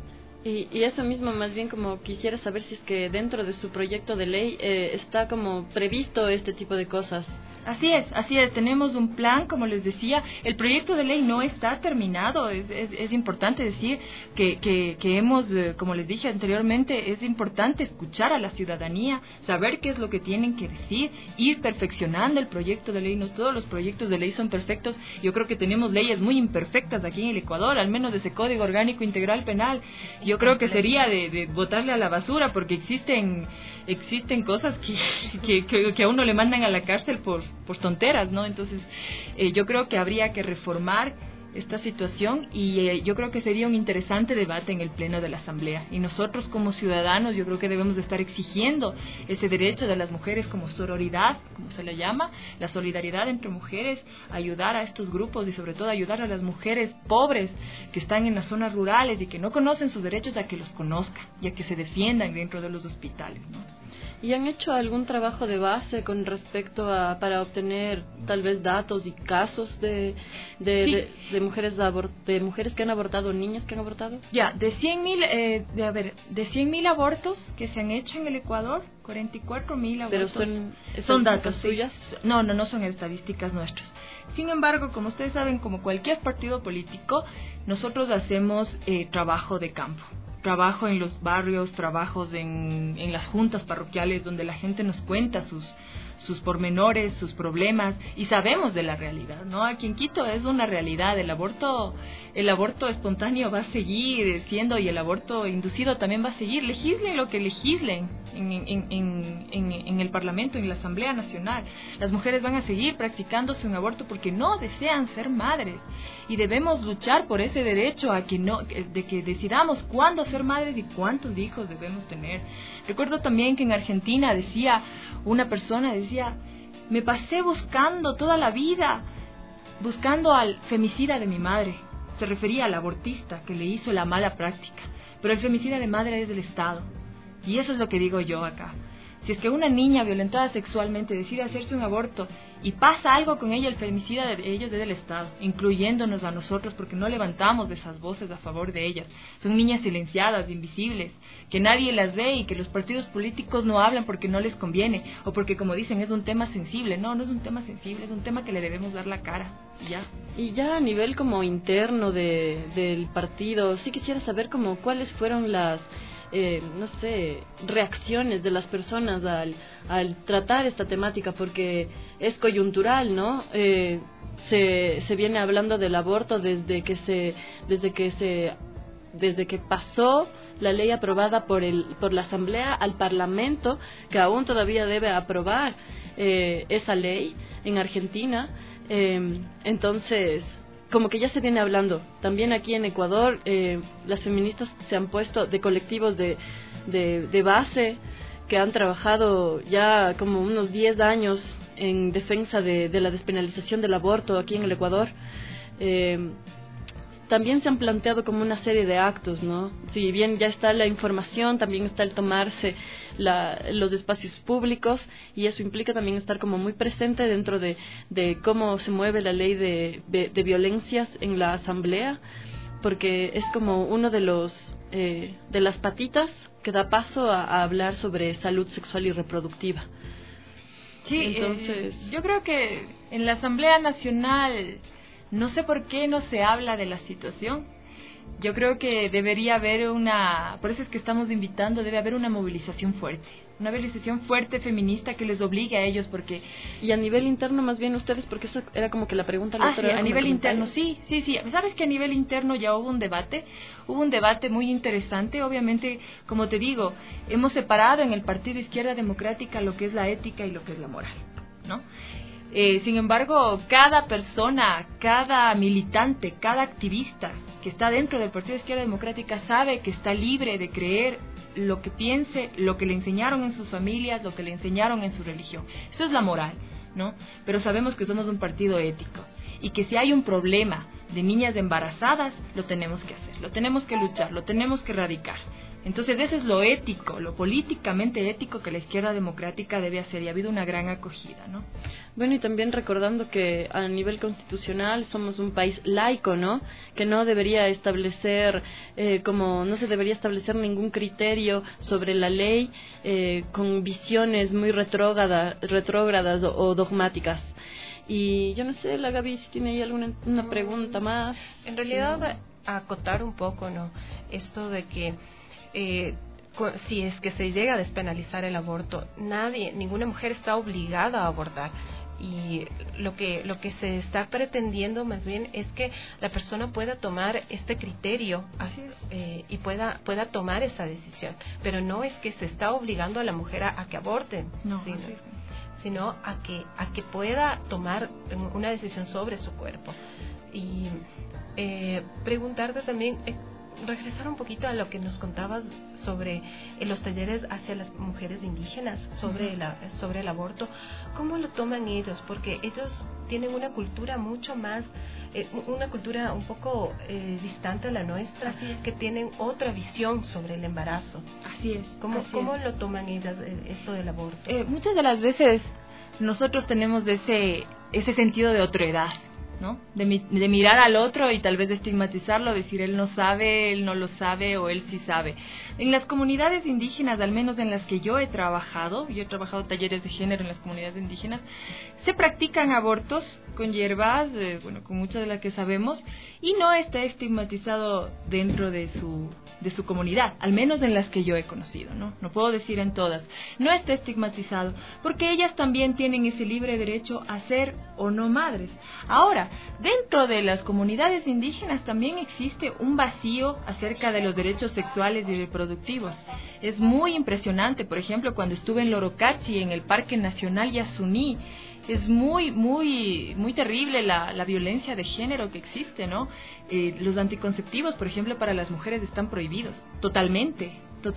Y eso mismo, más bien, como quisiera saber si es que dentro de su proyecto de ley está como previsto este tipo de cosas. Así es, tenemos un plan, como les decía, el proyecto de ley no está terminado, es importante decir que hemos, como les dije anteriormente, es importante escuchar a la ciudadanía, saber qué es lo que tienen que decir, ir perfeccionando el proyecto de ley. No todos los proyectos de ley son perfectos, yo creo que tenemos leyes muy imperfectas aquí en el Ecuador, al menos de ese Código Orgánico Integral Penal, yo creo que sería de botarle a la basura, porque existen cosas que a uno le mandan a la cárcel por tonteras, ¿no? Entonces, yo creo que habría que reformar esta situación, y yo creo que sería un interesante debate en el Pleno de la Asamblea. Y nosotros como ciudadanos, yo creo que debemos de estar exigiendo ese derecho de las mujeres como sororidad, como se le llama, la solidaridad entre mujeres, ayudar a estos grupos y sobre todo ayudar a las mujeres pobres que están en las zonas rurales y que no conocen sus derechos, a que los conozcan y a que se defiendan dentro de los hospitales, ¿no? ¿Y han hecho algún trabajo de base con respecto a para obtener tal vez datos y casos de mujeres que han abortado, niñas que han abortado? Ya, de 100.000 abortos que se han hecho en el Ecuador, 44.000 abortos. ¿Pero son datos suyas? No son estadísticas nuestras. Sin embargo, como ustedes saben, como cualquier partido político, nosotros hacemos trabajo de campo. Trabajo en los barrios, trabajos en las juntas parroquiales, donde la gente nos cuenta sus pormenores, sus problemas, y sabemos de la realidad, ¿no? Aquí en Quito es una realidad. El aborto espontáneo va a seguir siendo, y el aborto inducido también va a seguir. Legislen lo que legislen en el Parlamento, en la Asamblea Nacional. Las mujeres van a seguir practicándose un aborto porque no desean ser madres, y debemos luchar por ese derecho a de que decidamos cuándo ser madres y cuántos hijos debemos tener. Recuerdo también que en Argentina una persona decía: me pasé buscando toda la vida, buscando al femicida de mi madre. Se refería al abortista que le hizo la mala práctica, pero el femicida de madre es del Estado. Y eso es lo que digo yo acá. Si es que una niña violentada sexualmente decide hacerse un aborto y pasa algo con ella, el femicida de ellos es del Estado, incluyéndonos a nosotros, porque no levantamos esas voces a favor de ellas. Son niñas silenciadas, invisibles, que nadie las ve y que los partidos políticos no hablan porque no les conviene, o porque, como dicen, es un tema sensible. No es un tema sensible, es un tema que le debemos dar la cara. Ya. Y ya a nivel como interno del partido, sí quisiera saber como cuáles fueron las reacciones de las personas al tratar esta temática, porque es coyuntural, ¿no? Se viene hablando del aborto desde que pasó la ley aprobada por la Asamblea al Parlamento, que aún todavía debe aprobar esa ley en Argentina. Entonces, como que ya se viene hablando. También aquí en Ecuador, las feministas se han puesto de colectivos de base, que han trabajado ya como unos 10 años en defensa de la despenalización del aborto aquí en el Ecuador. También se han planteado como una serie de actos, ¿no? Si bien ya está la información, también está el tomarse los espacios públicos, y eso implica también estar como muy presente dentro de cómo se mueve la ley de violencias en la asamblea, porque es como uno de las patitas que da paso a hablar sobre salud sexual y reproductiva. Sí, entonces yo creo que en la Asamblea Nacional no sé por qué no se habla de la situación. Yo creo que debería haber por eso es que estamos invitando, debe haber una movilización fuerte feminista que les obligue a ellos, porque... Y a nivel interno más bien ustedes, porque eso era como que la pregunta... sí, a nivel interno, sí. Sabes que a nivel interno ya hubo un debate muy interesante. Obviamente, como te digo, hemos separado en el Partido Izquierda Democrática lo que es la ética y lo que es la moral, ¿no? Sin embargo, cada persona, cada militante, cada activista que está dentro del Partido de Izquierda Democrática sabe que está libre de creer lo que piense, lo que le enseñaron en sus familias, lo que le enseñaron en su religión. Eso es la moral, ¿no? Pero sabemos que somos un partido ético y que si hay un problema de niñas embarazadas, lo tenemos que hacer, lo tenemos que luchar, lo tenemos que erradicar. Entonces eso es lo ético, lo políticamente ético que la izquierda democrática debe hacer, y ha habido una gran acogida, ¿no? Bueno, y también recordando que a nivel constitucional somos un país laico, ¿no? Que no debería establecer, no se debería establecer ningún criterio sobre la ley con visiones muy retrógradas o dogmáticas. Y yo no sé, la Gaby, si tiene ahí una pregunta más. En realidad, acotar un poco, ¿no? Esto de que si es que se llega a despenalizar el aborto, ninguna mujer está obligada a abortar, y lo que se está pretendiendo más bien es que la persona pueda tomar este criterio y pueda tomar esa decisión, pero no es que se está obligando a la mujer a que aborten, sino a que pueda tomar una decisión sobre su cuerpo. Y preguntarte también, regresar un poquito a lo que nos contabas sobre los talleres hacia las mujeres indígenas sobre el aborto. ¿Cómo lo toman ellos? Porque ellos tienen una cultura mucho más, una cultura un poco distante a la nuestra, que tienen otra visión sobre el embarazo. Así es. ¿Cómo lo toman ellas esto del aborto? Muchas de las veces nosotros tenemos ese sentido de otredad, ¿no? De mirar al otro y tal vez de estigmatizarlo, decir él no sabe, él no lo sabe o él sí sabe. En las comunidades indígenas, al menos en las que yo he trabajado talleres de género en las comunidades indígenas, se practican abortos con hierbas, con muchas de las que sabemos, y no está estigmatizado dentro de su comunidad, al menos en las que yo he conocido, ¿no? No puedo decir en todas. No está estigmatizado, porque ellas también tienen ese libre derecho a ser o no madres. Ahora, dentro de las comunidades indígenas también existe un vacío acerca de los derechos sexuales y reproductivos. Es muy impresionante, por ejemplo, cuando estuve en Lorocachi, en el Parque Nacional Yasuní, es muy, muy, muy terrible la violencia de género que existe, ¿no? Los anticonceptivos, por ejemplo, para las mujeres están prohibidos, totalmente.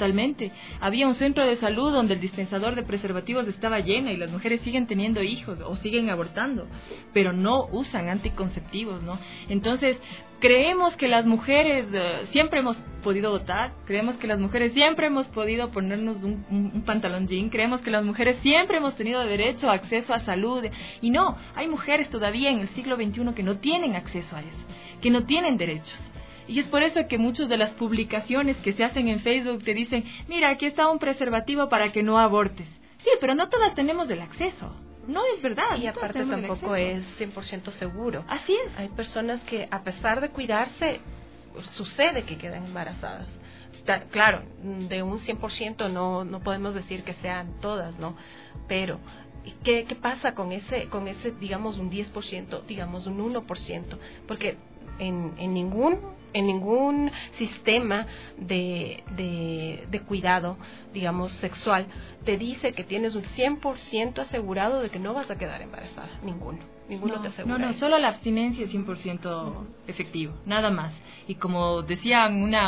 Había un centro de salud donde el dispensador de preservativos estaba lleno y las mujeres siguen teniendo hijos o siguen abortando, pero no usan anticonceptivos, ¿no? Entonces, creemos que las mujeres siempre hemos podido votar, creemos que las mujeres siempre hemos podido ponernos un pantalón jean, creemos que las mujeres siempre hemos tenido derecho a acceso a salud, y no, hay mujeres todavía en el siglo XXI que no tienen acceso a eso, que no tienen derechos. Y es por eso que muchas de las publicaciones que se hacen en Facebook te dicen, mira, aquí está un preservativo para que no abortes. Sí, pero no todas tenemos el acceso. No es verdad. Y aparte tampoco es 100% seguro. Así es. Hay personas que, a pesar de cuidarse, sucede que quedan embarazadas. Claro, de un 100% no podemos decir que sean todas, ¿no? Pero ¿qué pasa con ese, digamos, un 10%, digamos, un 1%? Porque en ningún en ningún sistema de cuidado, digamos, sexual, te dice que tienes un 100% asegurado de que no vas a quedar embarazada. Ninguno te asegura. No, eso. solo la abstinencia es 100% efectivo, nada más. Y como decía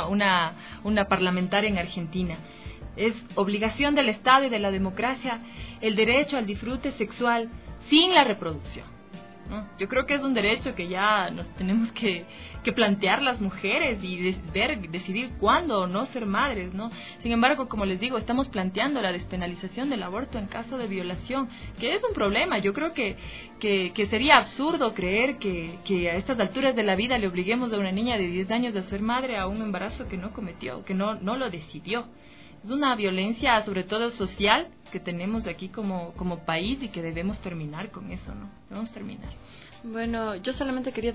una parlamentaria en Argentina, es obligación del Estado y de la democracia el derecho al disfrute sexual sin la reproducción, ¿no? Yo creo que es un derecho que ya nos tenemos que plantear las mujeres y decidir cuándo o no ser madres, ¿no? Sin embargo, como les digo, estamos planteando la despenalización del aborto en caso de violación, que es un problema. Yo creo que sería absurdo creer que a estas alturas de la vida le obliguemos a una niña de 10 años a ser madre a un embarazo que no cometió, que no lo decidió. Es una violencia, sobre todo social, que tenemos aquí como país y que debemos terminar con eso, ¿no? Debemos terminar. Bueno, yo solamente quería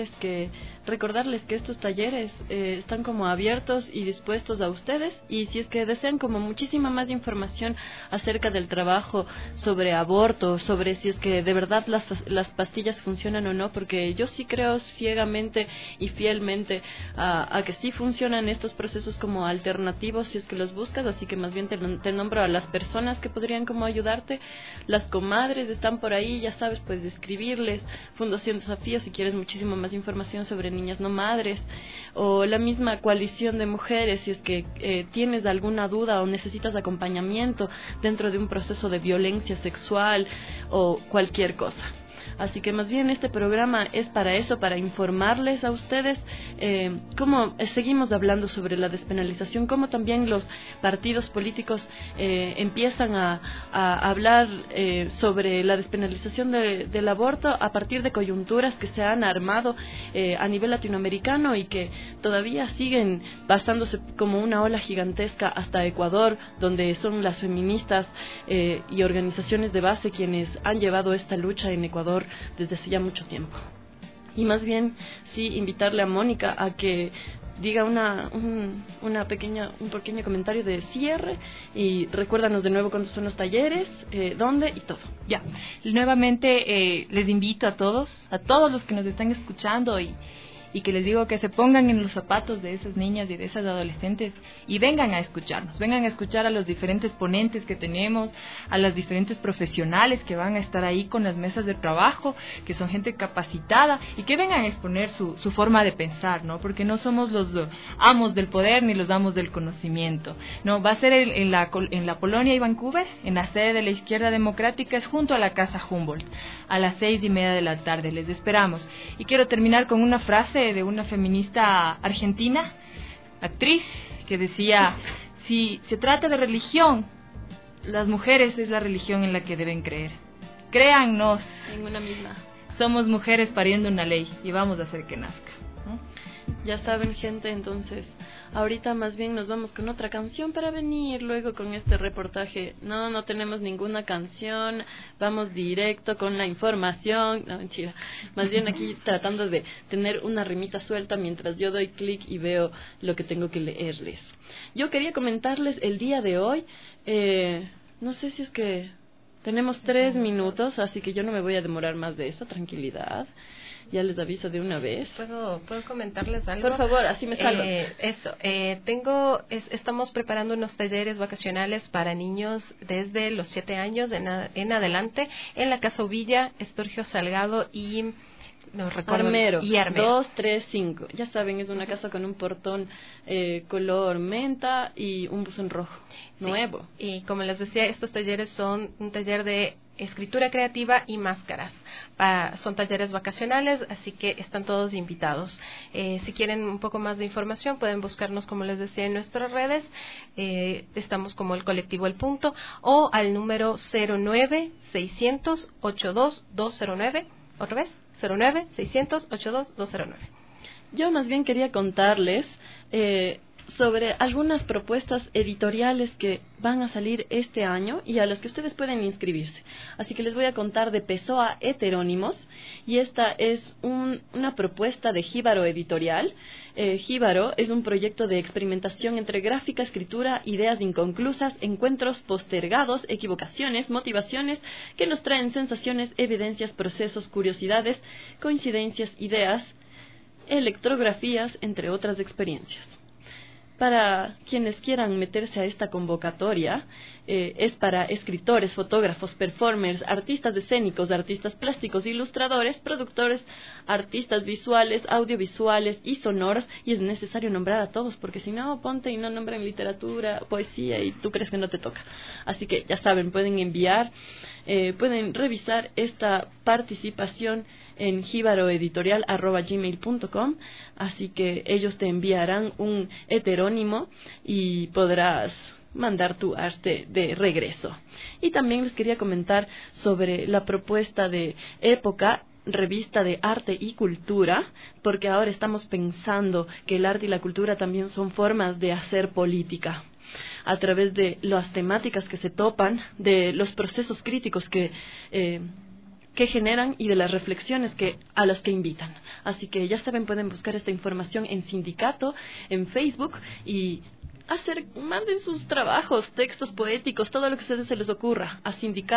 recordarles que estos talleres están como abiertos y dispuestos a ustedes, y si es que desean como muchísima más información acerca del trabajo sobre aborto, sobre si es que de verdad las pastillas funcionan o no, porque yo sí creo ciegamente y fielmente a que sí funcionan estos procesos como alternativos si es que los buscas, así que más bien te nombro a las personas que podrían como ayudarte. Las comadres están por ahí, ya sabes, puedes escribirles. Fundación Desafío si quieres muchísimo más información sobre niñas no madres, o la misma coalición de mujeres si es que tienes alguna duda o necesitas acompañamiento dentro de un proceso de violencia sexual o cualquier cosa. Así que más bien este programa es para eso, para informarles a ustedes cómo seguimos hablando sobre la despenalización, cómo también los partidos políticos empiezan a hablar sobre la despenalización del aborto a partir de coyunturas que se han armado a nivel latinoamericano y que todavía siguen pasándose como una ola gigantesca hasta Ecuador, donde son las feministas y organizaciones de base quienes han llevado esta lucha en Ecuador desde hace ya mucho tiempo. Y más bien, sí, invitarle a Mónica a que diga un pequeño comentario de cierre y recuérdanos de nuevo cuándo son los talleres, dónde y todo. Ya, nuevamente les invito a todos los que nos están escuchando y que les digo que se pongan en los zapatos de esas niñas y de esas adolescentes y vengan a escucharnos, vengan a escuchar a los diferentes ponentes que tenemos, a las diferentes profesionales que van a estar ahí con las mesas de trabajo, que son gente capacitada y que vengan a exponer su forma de pensar, ¿no? Porque no somos los amos del poder ni los amos del conocimiento, ¿no? Va a ser en la Polonia y Vancouver, en la sede de la Izquierda Democrática, es junto a la Casa Humboldt, a las 6:30 de la tarde. Les esperamos. Y quiero terminar con una frase de una feminista argentina, actriz, que decía: si se trata de religión, las mujeres es la religión en la que deben creer. Créannos, en una misma. Somos mujeres pariendo una ley y vamos a hacer que nazca, ¿no? Ya saben, gente, entonces ahorita más bien nos vamos con otra canción para venir luego con este reportaje. No tenemos ninguna canción, vamos directo con la información. No, mentira, más bien aquí tratando de tener una rimita suelta mientras yo doy clic y veo lo que tengo que leerles. Yo quería comentarles el día de hoy, no sé si es que tenemos 3 minutos, así que yo no me voy a demorar más de eso, tranquilidad. Ya les aviso de una vez. ¿Puedo comentarles algo? Por favor, así me salgo. Estamos preparando unos talleres vacacionales para niños desde los 7 años en adelante en la Casa Uvilla, Estorgio Salgado y... No recuerdo. Armero. 2, 3, 5. Ya saben, es una casa con un portón color menta y un buzón rojo nuevo. Y como les decía, estos talleres son un taller de escritura creativa y máscaras. Son talleres vacacionales, así que están todos invitados. Si quieren un poco más de información, pueden buscarnos, como les decía, en nuestras redes. Estamos como el colectivo El Punto o al número 09-600-82209. ¿Otra vez? 09-600-82209. Yo más bien quería contarles sobre algunas propuestas editoriales que van a salir este año y a las que ustedes pueden inscribirse. Así que les voy a contar de Pessoa Heterónimos, y esta es una propuesta de Jíbaro Editorial. Jíbaro es un proyecto de experimentación entre gráfica, escritura, ideas inconclusas, encuentros postergados, equivocaciones, motivaciones que nos traen sensaciones, evidencias, procesos, curiosidades, coincidencias, ideas, electrografías, entre otras experiencias. Para quienes quieran meterse a esta convocatoria, es para escritores, fotógrafos, performers, artistas escénicos, artistas plásticos, ilustradores, productores, artistas visuales, audiovisuales y sonoros, y es necesario nombrar a todos, porque si no, ponte y no nombran literatura, poesía, y tú crees que no te toca. Así que ya saben, pueden enviar, pueden revisar esta participación en jibaroeditorial@gmail.com, así que ellos te enviarán un heterónimo y podrás mandar tu arte de regreso. Y también les quería comentar sobre la propuesta de Época, revista de arte y cultura, porque ahora estamos pensando que el arte y la cultura también son formas de hacer política, a través de las temáticas que se topan, de los procesos críticos que generan y de las reflexiones a las que invitan. Así que ya saben, pueden buscar esta información en Sindicato, en Facebook, y manden sus trabajos, textos poéticos, todo lo que se les ocurra a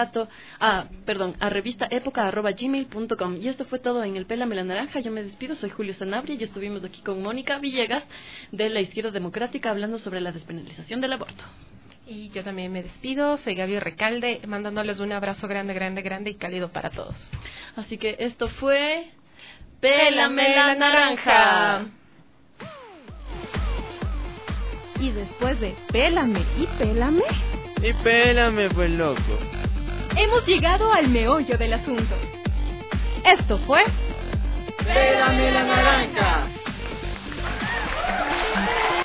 revistaepoca@gmail.com. Y esto fue todo en el Pélame la Naranja. Yo me despido, soy Julio Sanabria y estuvimos aquí con Mónica Villegas de la Izquierda Democrática hablando sobre la despenalización del aborto. Y yo también me despido, soy Gaby Recalde, mandándoles un abrazo grande, grande, grande y cálido para todos. Así que esto fue Pélame la Naranja. Y después de Pélame y Pélame... Y pélame, pues loco. Hemos llegado al meollo del asunto. Esto fue... Pélame la Naranja.